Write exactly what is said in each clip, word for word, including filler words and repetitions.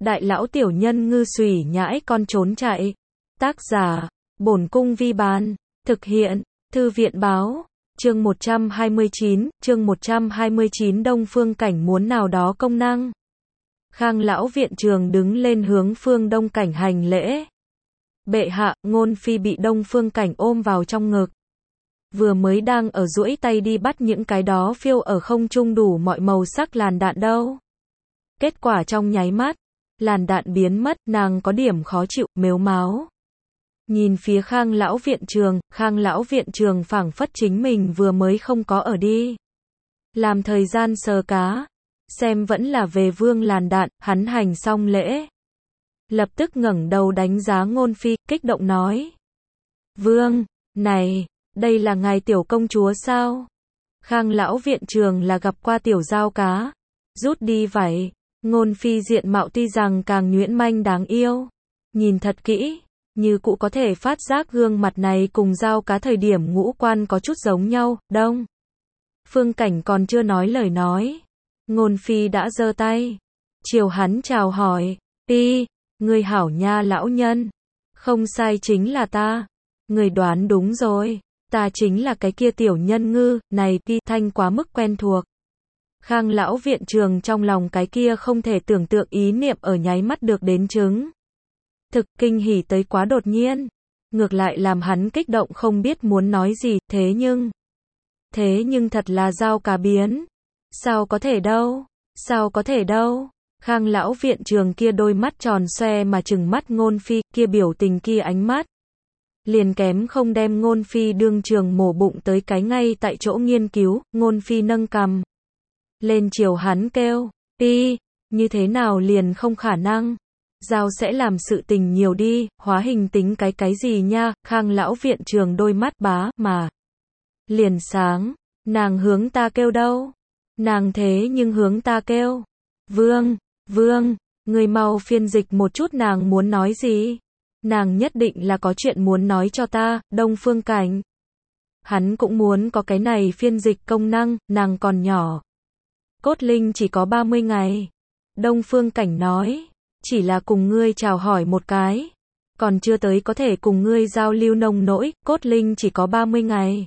Đại lão tiểu nhân ngư xùy nhãi con trốn chạy. Tác giả, Bổn Cung Vi Bán. Thực hiện, Thư viện Báo. Chương một trăm hai mươi chín, chương một trăm hai mươi chín Đông Phương Cảnh muốn nào đó công năng. Khang lão viện trường đứng lên hướng Phương Đông Cảnh hành lễ. Bệ hạ, Ngôn Phi bị Đông Phương Cảnh ôm vào trong ngực. Vừa mới đang ở duỗi tay đi bắt những cái đó phiêu ở không trung đủ mọi màu sắc làn đạn đâu. Kết quả trong nháy mắt, làn đạn biến mất, nàng có điểm khó chịu, mếu máo. Nhìn phía Khang lão viện trường, Khang lão viện trường phảng phất chính mình vừa mới không có ở đi. Làm thời gian sờ cá, xem vẫn là về vương làn đạn, hắn hành xong lễ. Lập tức ngẩng đầu đánh giá Ngôn Phi, kích động nói. Vương, này, đây là ngài tiểu công chúa sao? Khang lão viện trường là gặp qua tiểu giao cá. Rút đi vậy. Ngôn Phi diện mạo tuy rằng càng nhuyễn manh đáng yêu. Nhìn thật kỹ, như cụ có thể phát giác gương mặt này cùng giao cá thời điểm ngũ quan có chút giống nhau, Đông Phương Cảnh còn chưa nói lời nói. Ngôn Phi đã giơ tay. Chiều hắn chào hỏi. Pi, người hảo nha lão nhân. Không sai, chính là ta. Người đoán đúng rồi. Ta chính là cái kia tiểu nhân ngư, này Pi thanh quá mức quen thuộc. Khang lão viện trường trong lòng cái kia không thể tưởng tượng ý niệm ở nháy mắt được đến chứng. Thực kinh hỉ tới quá đột nhiên. Ngược lại làm hắn kích động không biết muốn nói gì, thế nhưng... Thế nhưng thật là giao cá biến. Sao có thể đâu? Sao có thể đâu? Khang lão viện trường kia đôi mắt tròn xoe mà trừng mắt Ngôn Phi, kia biểu tình kia ánh mắt. Liền kém không đem Ngôn Phi đương trường mổ bụng tới cái ngay tại chỗ nghiên cứu. Ngôn Phi nâng cằm lên chiều hắn kêu, Pi, như thế nào liền không khả năng. Giao sẽ làm sự tình nhiều đi, hóa hình tính cái cái gì nha. Khang lão viện trường đôi mắt bá mà liền sáng. Nàng hướng ta kêu đâu? Nàng thế nhưng hướng ta kêu. Vương, vương, người mau phiên dịch một chút nàng muốn nói gì? Nàng nhất định là có chuyện muốn nói cho ta. Đông Phương Cảnh. Hắn cũng muốn có cái này phiên dịch công năng, nàng còn nhỏ. Cốt linh chỉ có ba mươi ngày. Đông Phương Cảnh nói. Chỉ là cùng ngươi chào hỏi một cái. Còn chưa tới có thể cùng ngươi giao lưu nông nỗi, cốt linh chỉ có ba mươi ngày.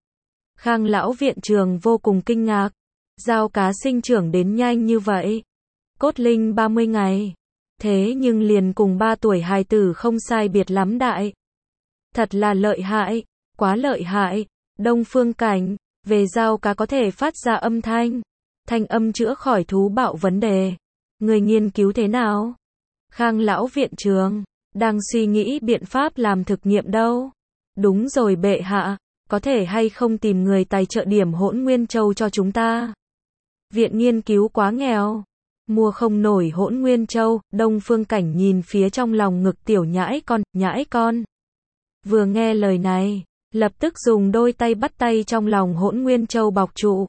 Khang lão viện trường vô cùng kinh ngạc. Giao cá sinh trưởng đến nhanh như vậy. Cốt linh ba mươi ngày. Thế nhưng liền cùng ba tuổi hài tử không sai biệt lắm đại. Thật là lợi hại. Quá lợi hại. Đông Phương Cảnh. Về giao cá có thể phát ra âm thanh. Thanh âm chữa khỏi thú bạo vấn đề. Người nghiên cứu thế nào? Khang lão viện trường. Đang suy nghĩ biện pháp làm thực nghiệm đâu. Đúng rồi bệ hạ. Có thể hay không tìm người tài trợ điểm Hỗn Nguyên Châu cho chúng ta? Viện nghiên cứu quá nghèo. Mua không nổi Hỗn Nguyên Châu. Đông Phương Cảnh nhìn phía trong lòng ngực tiểu nhãi con, nhãi con. Vừa nghe lời này, lập tức dùng đôi tay bắt tay trong lòng Hỗn Nguyên Châu bọc trụ.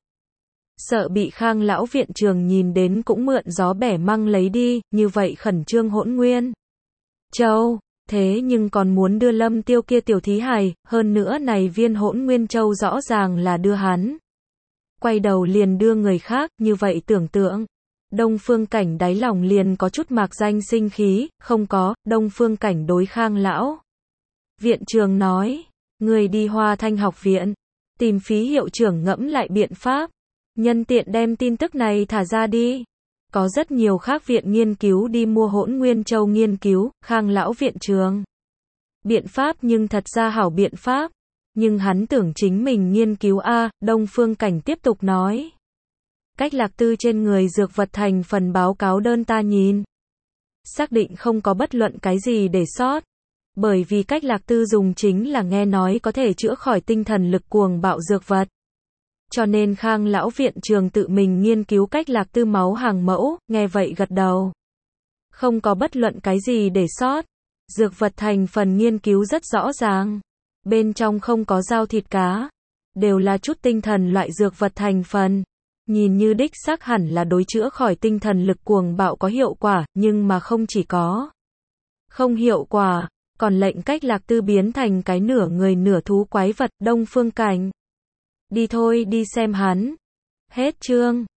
Sợ bị Khang lão viện trường nhìn đến cũng mượn gió bẻ măng lấy đi, như vậy khẩn trương Hỗn Nguyên Châu, thế nhưng còn muốn đưa Lâm Tiêu kia tiểu thí hài, hơn nữa này viên Hỗn Nguyên Châu rõ ràng là đưa hắn. Quay đầu liền đưa người khác, như vậy tưởng tượng. Đông Phương Cảnh đáy lòng liền có chút mạc danh sinh khí, không có. Đông Phương Cảnh đối Khang lão viện trường nói, người đi Hoa Thanh học viện, tìm phí hiệu trưởng ngẫm lại biện pháp. Nhân tiện đem tin tức này thả ra đi. Có rất nhiều khác viện nghiên cứu đi mua Hỗn Nguyên Châu nghiên cứu. Khang lão viện trường. Biện pháp nhưng thật ra hảo biện pháp. Nhưng hắn tưởng chính mình nghiên cứu a. Đông Phương Cảnh tiếp tục nói. Cách lạc tư trên người dược vật thành phần báo cáo đơn ta nhìn. Xác định không có bất luận cái gì để sót. Bởi vì cách lạc tư dùng chính là nghe nói có thể chữa khỏi tinh thần lực cuồng bạo dược vật. Cho nên Khang lão viện trường tự mình nghiên cứu cách lạc tư máu hàng mẫu, nghe vậy gật đầu. Không có bất luận cái gì để sót. Dược vật thành phần nghiên cứu rất rõ ràng. Bên trong không có dao thịt cá. Đều là chút tinh thần loại dược vật thành phần. Nhìn như đích xác hẳn là đối chữa khỏi tinh thần lực cuồng bạo có hiệu quả, nhưng mà không chỉ có không hiệu quả, còn lệnh cách lạc tư biến thành cái nửa người nửa thú quái vật. Đông Phương Cảnh. Đi thôi đi xem hắn. Hết chương.